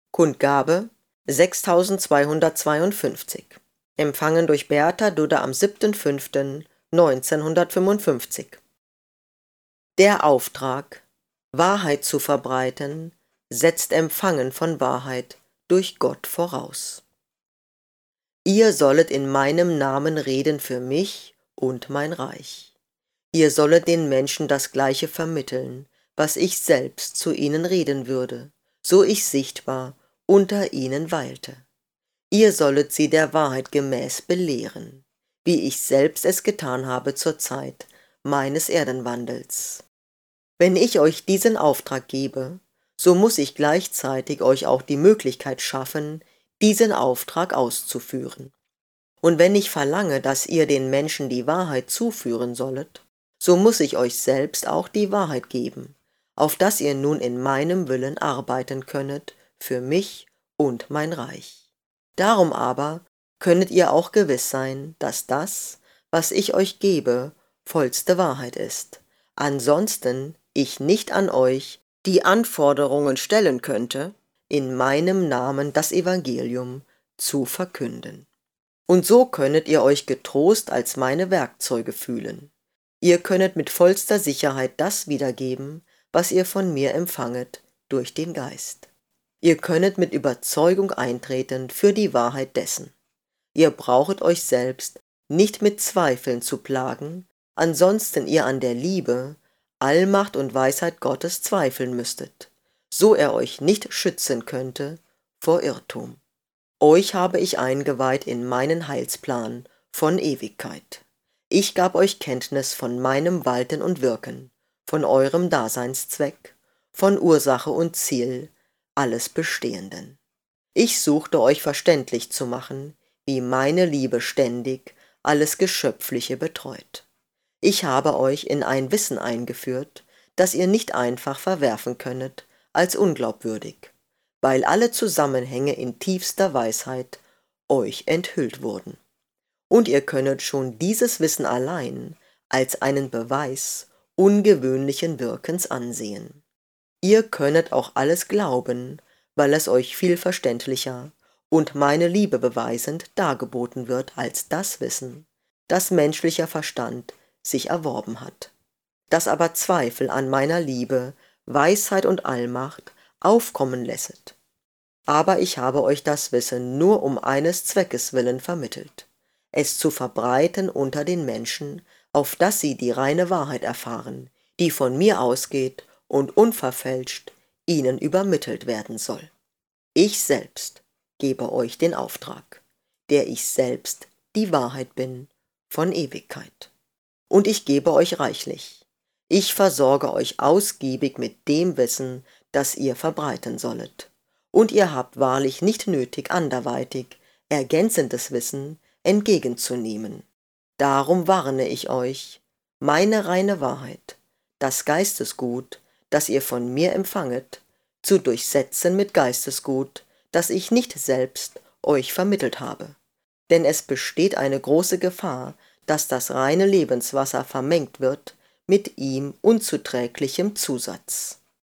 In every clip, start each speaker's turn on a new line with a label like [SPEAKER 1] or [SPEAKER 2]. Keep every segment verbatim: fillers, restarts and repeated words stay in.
[SPEAKER 1] Kundgabe sechstausendzweihundertzweiundfünfzig. Empfangen durch Beata Dudda am siebten fünften neunzehnhundertfünfundfünfzig. Der Auftrag, Wahrheit zu verbreiten, setzt Empfangen von Wahrheit durch Gott voraus. Ihr sollet in meinem Namen reden für mich und mein Reich. Ihr sollet den Menschen das Gleiche vermitteln, was ich selbst zu ihnen reden würde, so ich sichtbar unter ihnen weilte. Ihr sollet sie der Wahrheit gemäß belehren, wie ich selbst es getan habe zur Zeit meines Erdenwandels. Wenn ich euch diesen Auftrag gebe, so muss ich gleichzeitig euch auch die Möglichkeit schaffen, diesen Auftrag auszuführen. Und wenn ich verlange, dass ihr den Menschen die Wahrheit zuführen sollet, so muss ich euch selbst auch die Wahrheit geben, auf dass ihr nun in meinem Willen arbeiten könnet, für mich und mein Reich. Darum aber könnet ihr auch gewiss sein, dass das, was ich euch gebe, vollste Wahrheit ist. Ansonsten ich nicht an euch die Anforderungen stellen könnte, in meinem Namen das Evangelium zu verkünden. Und so könnet ihr euch getrost als meine Werkzeuge fühlen. Ihr könnet mit vollster Sicherheit das wiedergeben, was ihr von mir empfanget durch den Geist. Ihr könnet mit Überzeugung eintreten für die Wahrheit dessen. Ihr brauchet euch selbst nicht mit Zweifeln zu plagen, ansonsten ihr an der Liebe, Allmacht und Weisheit Gottes zweifeln müsstet, so er euch nicht schützen könnte vor Irrtum. Euch habe ich eingeweiht in meinen Heilsplan von Ewigkeit. Ich gab euch Kenntnis von meinem Walten und Wirken, von eurem Daseinszweck, von Ursache und Ziel alles Bestehenden. Ich suchte euch verständlich zu machen, wie meine Liebe ständig alles Geschöpfliche betreut. Ich habe euch in ein Wissen eingeführt, das ihr nicht einfach verwerfen könnet als unglaubwürdig, weil alle Zusammenhänge in tiefster Weisheit euch enthüllt wurden. Und ihr könnet schon dieses Wissen allein als einen Beweis ungewöhnlichen Wirkens ansehen. Ihr könnet auch alles glauben, weil es euch viel verständlicher und meine Liebe beweisend dargeboten wird als das Wissen, das menschlicher Verstand sich erworben hat. Das aber Zweifel an meiner Liebe, Weisheit und Allmacht aufkommen lässet. Aber ich habe euch das Wissen nur um eines Zweckes willen vermittelt, es zu verbreiten unter den Menschen, auf dass sie die reine Wahrheit erfahren, die von mir ausgeht und unverfälscht ihnen übermittelt werden soll. Ich selbst gebe euch den Auftrag, der ich selbst die Wahrheit bin von Ewigkeit. Und ich gebe euch reichlich. Ich versorge euch ausgiebig mit dem Wissen, das ihr verbreiten sollet. Und ihr habt wahrlich nicht nötig, anderweitig ergänzendes Wissen entgegenzunehmen. Darum warne ich euch, meine reine Wahrheit, das Geistesgut, das ihr von mir empfanget, zu durchsetzen mit Geistesgut, das ich nicht selbst euch vermittelt habe. Denn es besteht eine große Gefahr, dass das reine Lebenswasser vermengt wird mit ihm unzuträglichem Zusatz.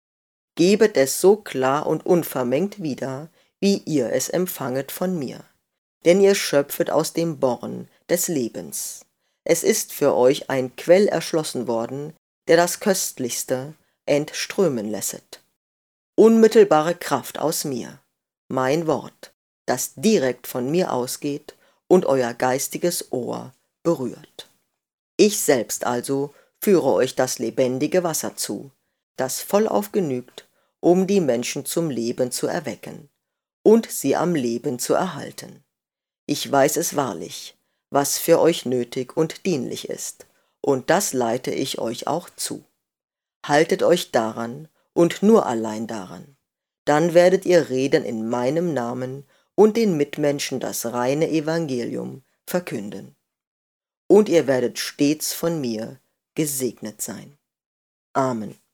[SPEAKER 1] Gebet es so klar und unvermengt wieder, wie ihr es empfanget von mir. Denn ihr schöpfet aus dem Born des Lebens. Es ist für euch ein Quell erschlossen worden, der das Köstlichste entströmen lässet. Unmittelbare Kraft aus mir, mein Wort, das direkt von mir ausgeht und euer geistiges Ohr berührt. Ich selbst also führe euch das lebendige Wasser zu, das vollauf genügt, um die Menschen zum Leben zu erwecken und sie am Leben zu erhalten. Ich weiß es wahrlich, was für euch nötig und dienlich ist, und das leite ich euch auch zu. Haltet euch daran und nur allein daran. Dann werdet ihr reden in meinem Namen und den Mitmenschen das reine Evangelium verkünden. Und ihr werdet stets von mir gesegnet sein. Amen.